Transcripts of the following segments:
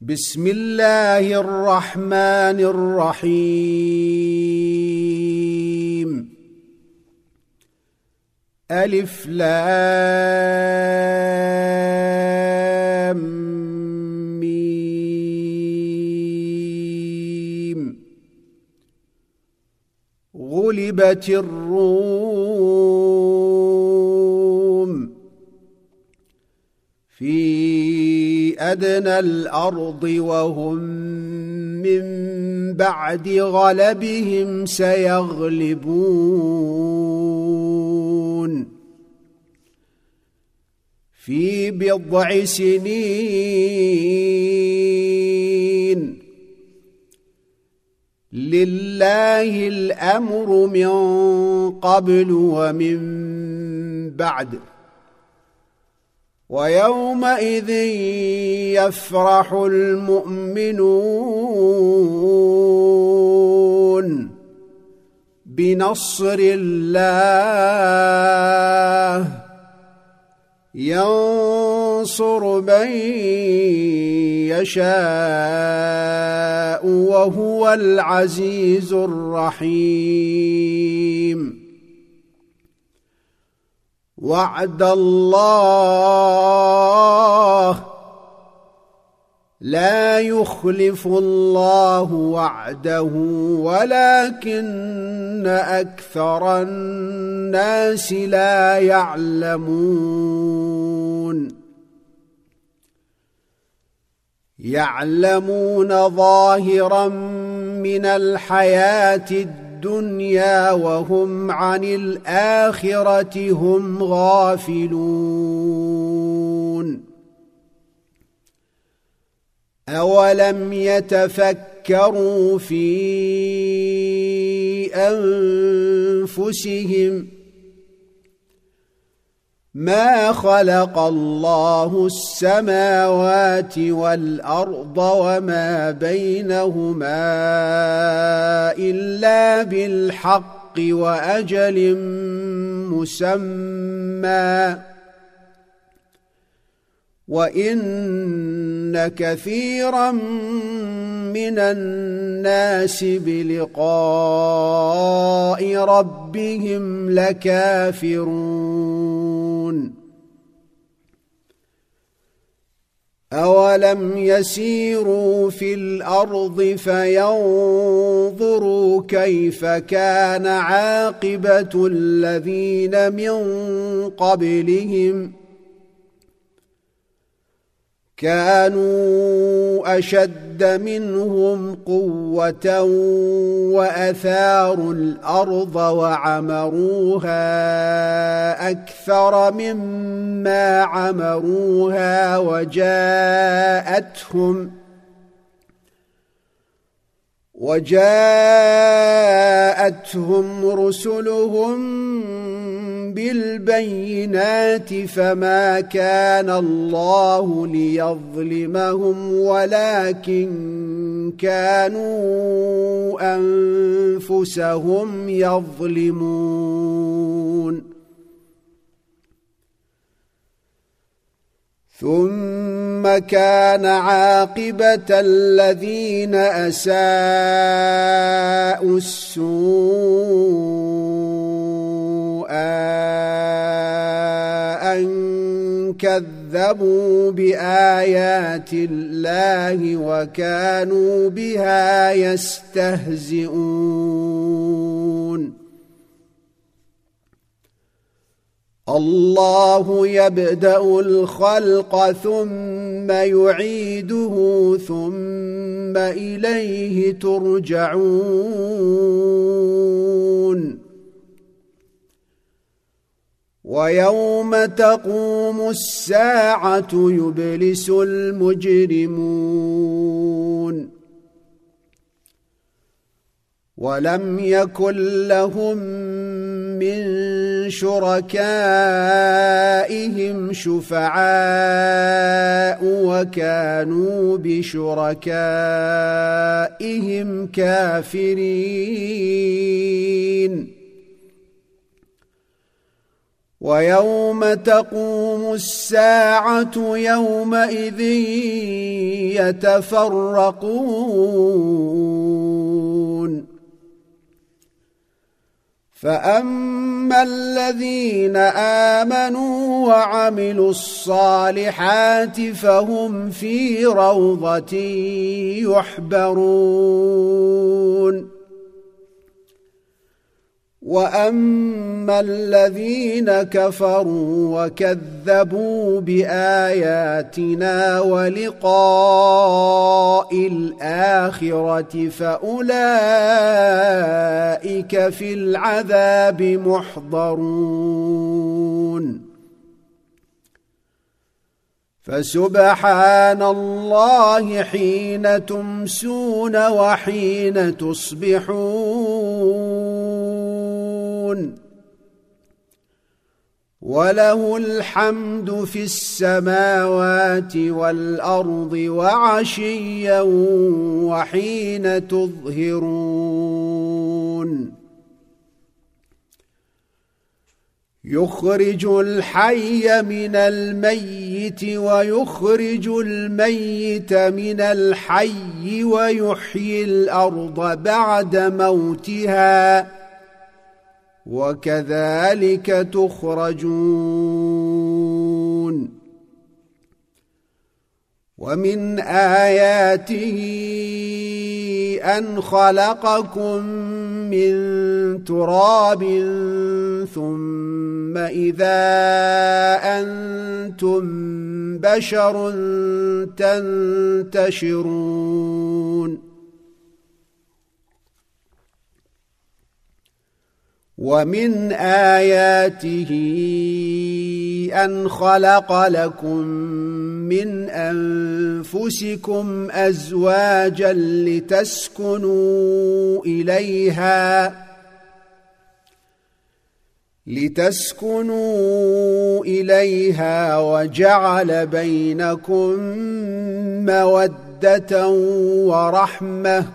بسم الله الرحمن الرحيم. ألف لام ميم. غلبت الروم في أدنى الأرض وهم من بعد غلبهم سيغلبون في بضع سنين. لله الأمر من قبل ومن بعد ويومئذ يفرح المؤمنون بنصر الله ينصر من يشاء وهو العزيز الرحيم. وعد الله لا يخلف الله وعده ولكن أكثر الناس لا يعلمون ظاهرا من الحياة الدنيا وهم عن الآخرة هم غافلون. أولم يتفكروا في أنفسهم ما خلق الله السماوات والأرض وما بينهما إلا بالحق وأجل مسمى وإن كثيرا من الناس بلقاء ربهم لكافرون. أولم يسيروا في الأرض فينظروا كيف كان عاقبة الذين من قبلهم كانوا أشد منهم قوة وأثاروا الأرض وعمروها أكثر مما عمروها وجاءتهم رسلهم بالبينات فما كان الله ليظلمهم ولكن كانوا أنفسهم يظلمون. ثم كان عاقبة الذين أساءوا السوء أن كذبوا بآيات الله وكانوا بها يستهزئون. الله يبدأ الخلق ثم يعيده ثم إليه ترجعون. ويوم تقوم الساعة يبلس المجرمون ولم يكن لهم من شركائهم شفعاء وكانوا بشركائهم كافرين. ويوم تقوم الساعة يومئذ يتفرقون فأما الذين آمنوا وعملوا الصالحات فهم في روضة يحبرون وأما الذين كفروا وكذبوا بآياتنا ولقاء الآخرة فأولئك في العذاب محضرون فسبحان الله حين تمسون وحين تصبحون وله الحمد في السماوات والأرض وعشيا وحين تظهرون يخرج الحي من الميت ويخرج الميت من الحي ويحيي الأرض بعد موتها وكذلك تخرجون ومن آياته أن خلقكم من تراب ثم إذا أنتم بشر تنتشرون ومن آياته أن خلق لكم من أنفسكم أزواجا لتسكنوا إليها وجعل بينكم مودة ورحمة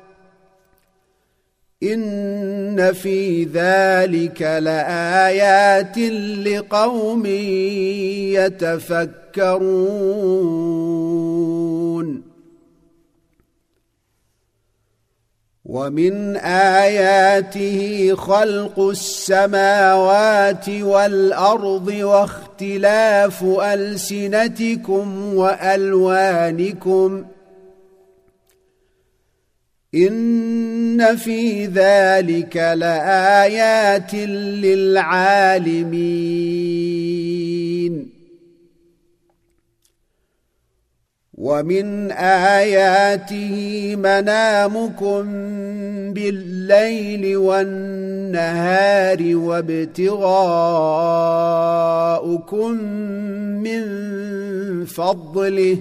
إن في ذلك لآيات لقوم يتفكرون ومن آياته خلق السماوات والأرض واختلاف ألسنتكم وألوانكم إن في ذلك لآيات للعالمين ومن آياته منامكم بالليل والنهار وابتغاؤكم من فضله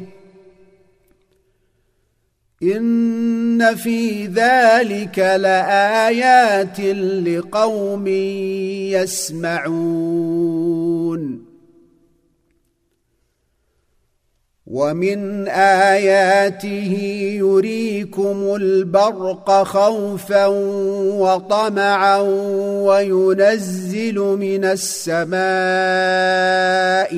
إن في ذلك لآيات لقوم يسمعون ومن آياته يريكم البرق خوفا وطمعا وينزل من السماء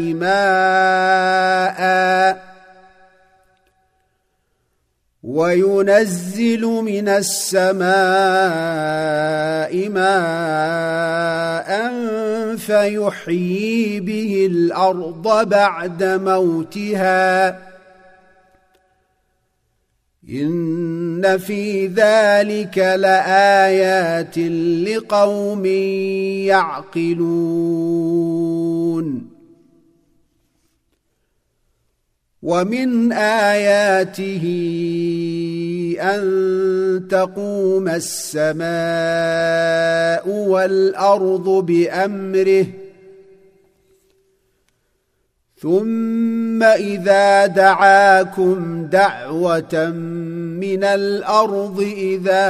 ماء فيحيي به الأرض بعد موتها إن في ذلك لآيات لقوم يعقلون ومن آياته أن تقوم السماء والأرض بأمره ثم إذا دعاكم دعوة من الأرض إذا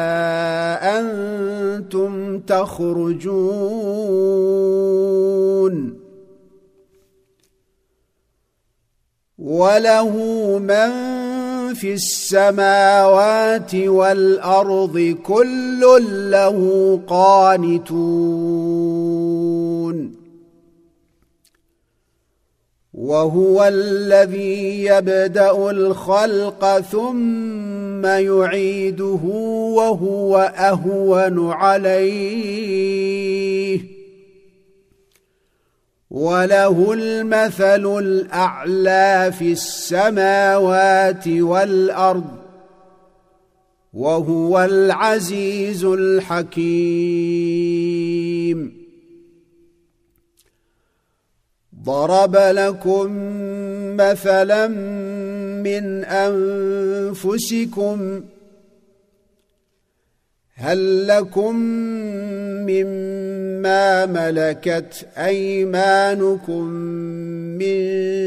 أنتم تخرجون وله من في السماوات والأرض كل له قانتون وهو الذي يبدأ الخلق ثم يعيده وهو أهون عليه وله المثل الأعلى في السماوات والأرض وهو العزيز الحكيم. ضرب لكم مثلا من أنفسكم هل لكم مما ملكت أيمانكم من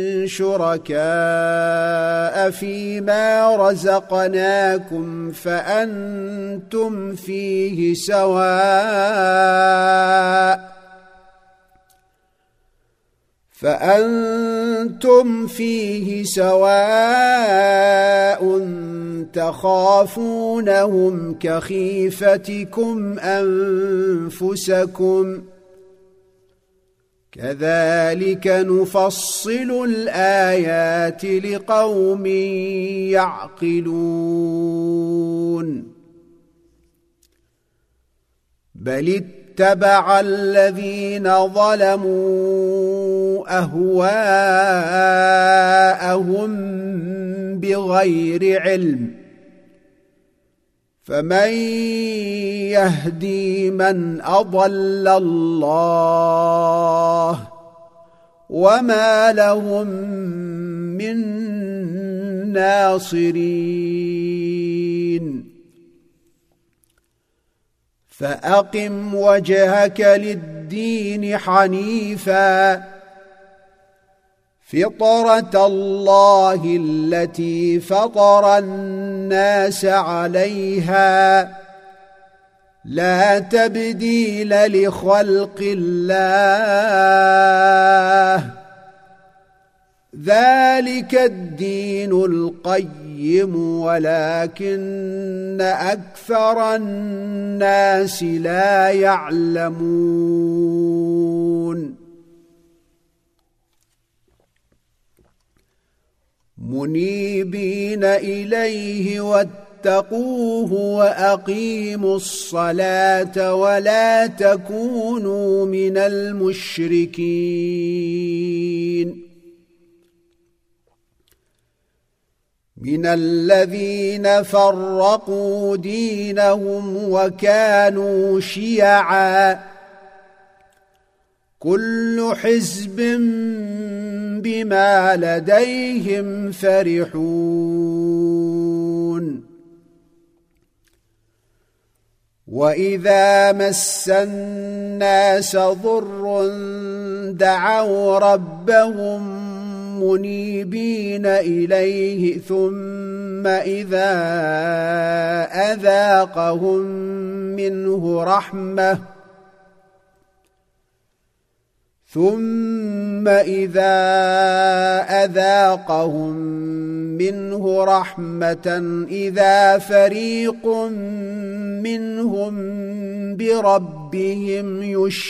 شركاء فيما رزقناكم فأنتم فيه سواء تخافونهم كخيفتكم أنفسكم كذلك نفصل الآيات لقوم يعقلون. بل اتبع الذين ظلموا أهواءهم بغير علم فمن يهدي من أضل الله وما لهم من ناصرين. فأقم وجهك للدين حنيفا فطرة الله التي فطر الناس عليها لا تبديل لخلق الله ذلك الدين القيم ولكن أكثر الناس لا يعلمون. منيبين إليه واتقوه وأقيموا الصلاة ولا تكونوا من المشركين من الذين فرقوا دينهم وكانوا شيعا كل حزب بما لديهم فرحون. وإذا مس الناس ضر دعوا ربهم منيبين إليه ثم إذا أذاقهم منه رحمة إذا فريق منهم بربهم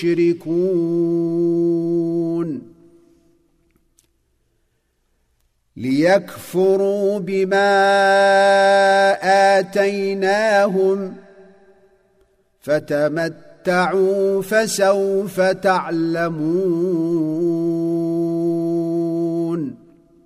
يشركون ليكفروا بما آتيناهم فتمتعوا فسوف تعلمون.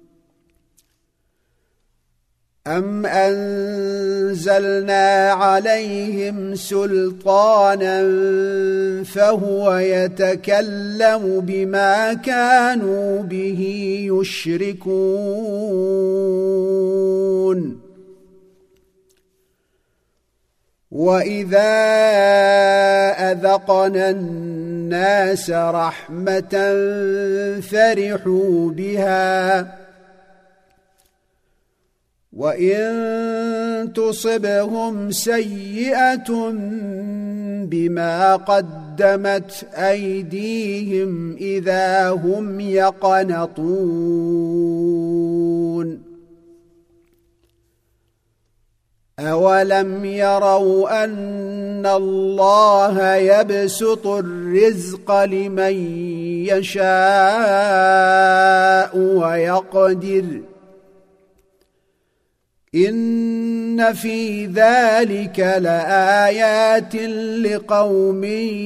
أم أنزلنا عليهم سلطانا فهو يتكلم بما كانوا به يشركون. وإذا أذقنا الناس رحمة فرحوا بها وإن تصبهم سيئة بما قدمت أيديهم إذا هم يقنطون. أولم يروا أن الله يبسط الرزق لمن يشاء ويقدر إن في ذلك لآيات لقوم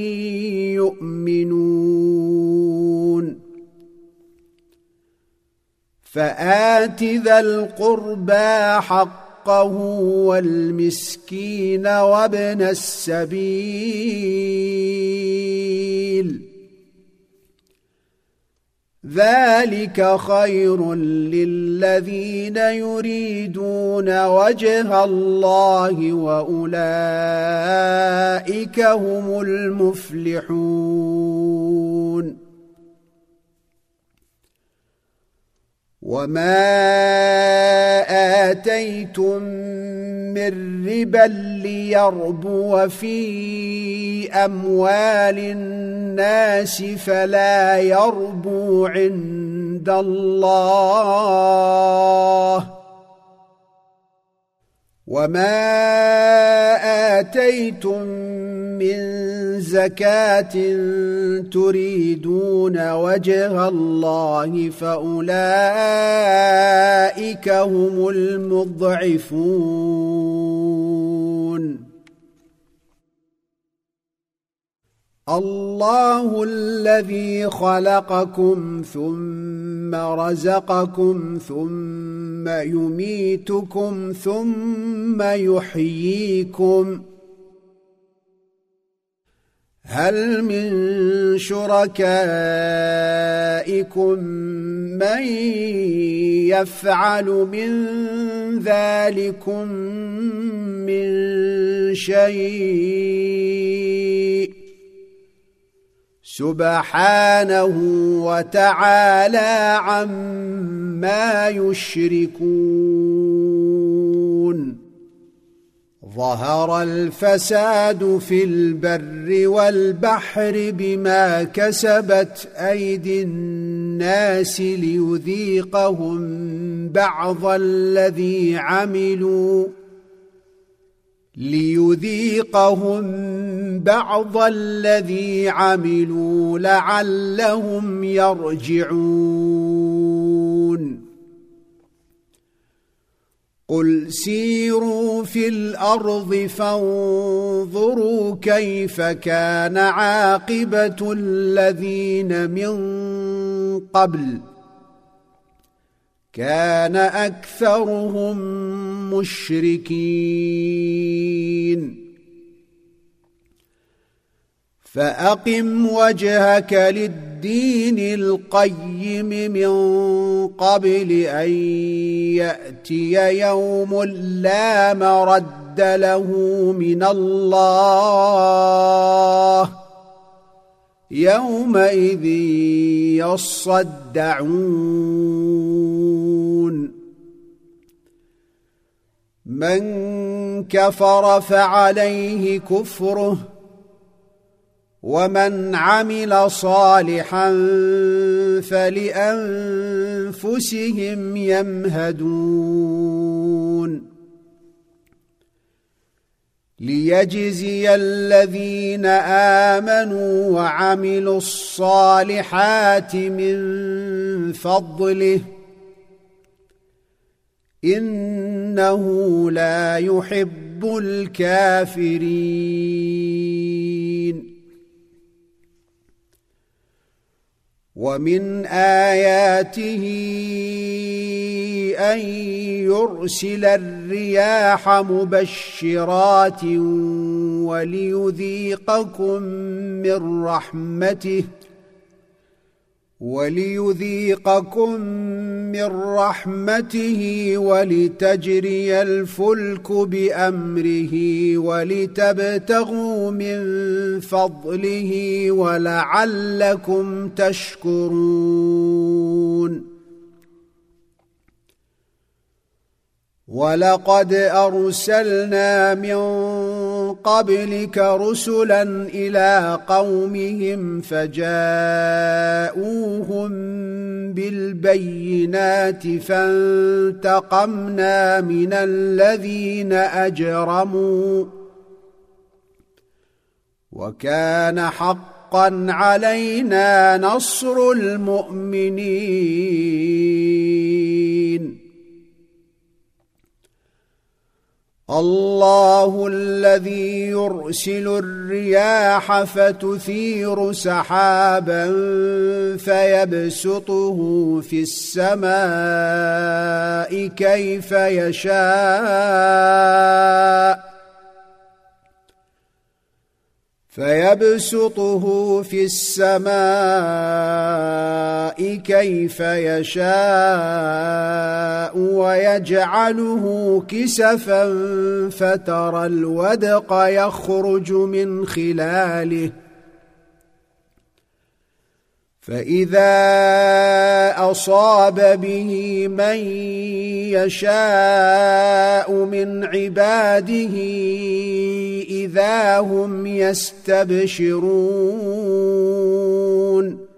يؤمنون فآت ذا القربى حقه والمسكين وابن السبيل ذلك خير للذين يريدون وجه الله وأولئك هم المفلحون وما آتيتم من ربا ليربو في أموال الناس فلا يربو عند الله وما آتيتم من زكاة تريدون وجه الله فأولئك هم المضعفون الله الذي خلقكم ثم رزقكم ثم يميتكم ثم يحييكم هل من شركائكم من يفعل من ذلكم من شيء سبحانه وتعالى عما يشركون ظهر الفساد في البر والبحر بما كسبت أيدي الناس ليذيقهم بعض الذي عملوا لعلهم يرجعون قل سيروا في الأرض فانظروا كيف كان عاقبة الذين من قبل كان أكثرهم مشركين فأقم وجهك للدين القيم من قبل أن يأتي يوم لا مرد له من الله يومئذ يصدعون من كفر فعليه كفره ومن عمل صالحا فلأنفسهم يمهدون ليجزي الذين آمنوا وعملوا الصالحات من فضله إنه لا يحب الكافرين ومن آياته أن يرسل الرياح مبشرات وليذيقكم من رحمته ولتجري الفلك بأمره ولتبتغوا من فضله ولعلكم تشكرون ولقد أرسلنا من قبلك رسلا إلى قومهم فجاءوهم بالبينات فانتقمنا من الذين أجرموا وكان حقا علينا نصر المؤمنين الله الذي يرسل الرياح فتثير سحابا فيبسطه في السماء كيف يشاء ويجعله كسفا فترى الودق يخرج من خلاله فإذا أصاب به من يشاء من عباده إذا هم يستبشرون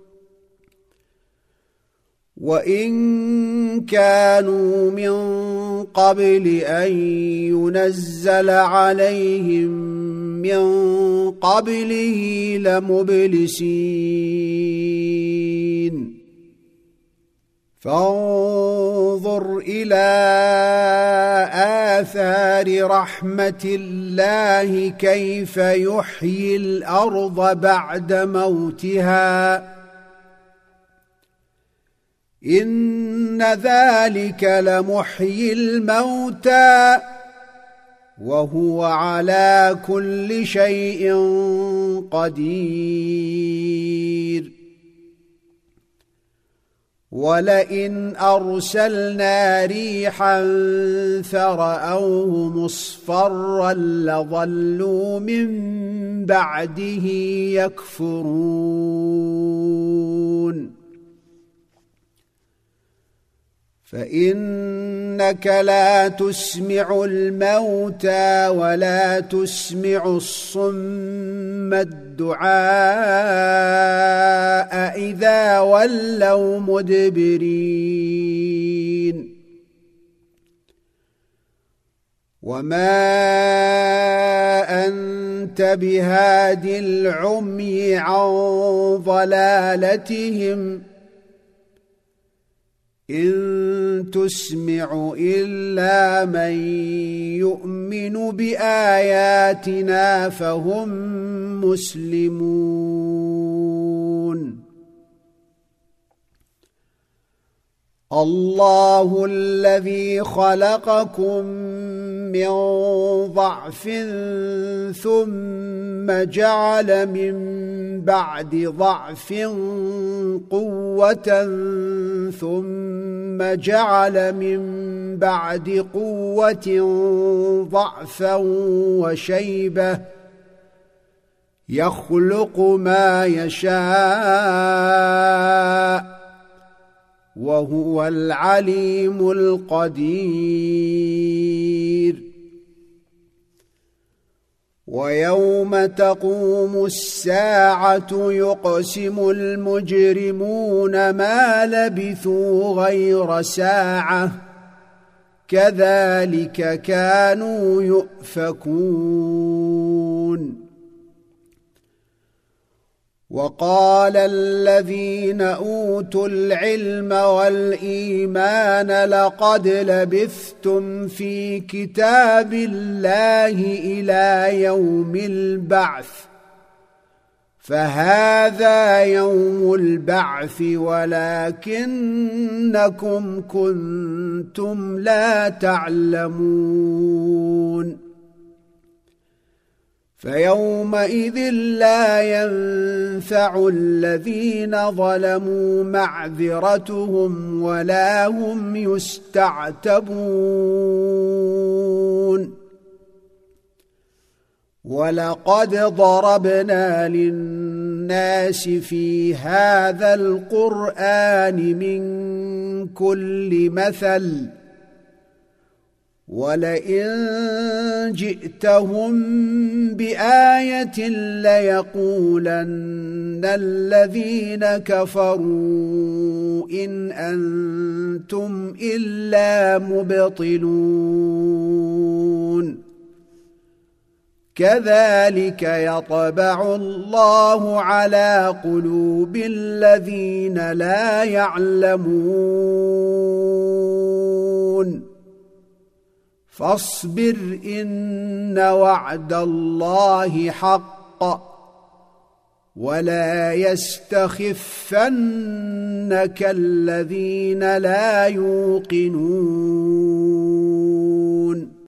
وإن كانوا من قبل أن ينزل عليهم من قبله لمبلسين فانظر إلى آثار رحمة الله كيف يحيي الأرض بعد موتها إن ذلك لمحيي الموتى وهو على كل شيء قدير ولئن أرسلنا ريحا فرأوه مصفرا لظلوا من بعده يكفرون فإنك لا تسمع الموتى ولا تسمع الصم الدعاء إذا ولوا مدبرين وما أنت بهاد العمي عن ضلالتهم إن تسمع إلا من يؤمن بآياتنا فهم مسلمون الله الذي خلقكم من ضعف ثم جعل من بعد ضعف قوة ثم جعل من بعد قوة ضعفا وشيبة يخلق ما يشاء وهو العليم القدير ويوم تقوم الساعة يقسم المجرمون ما لبثوا غير ساعة كذلك كانوا يؤفكون وقال الذين أوتوا العلم والإيمان لقد لبثتم في كتاب الله إلى يوم البعث فهذا يوم البعث ولكنكم كنتم لا تعلمون فيومئذ لا ينفع الذين ظلموا معذرتهم ولا هم يستعتبون ولقد ضربنا للناس في هذا القرآن من كل مثل ولئن جئتهم بآية ليقولن الذين كفروا إن أنتم إلا مبطلون كذلك يطبع الله على قلوب الذين لا يعلمون فاصبر إن وعد الله حق ولا يستخفنك الذين لا يوقنون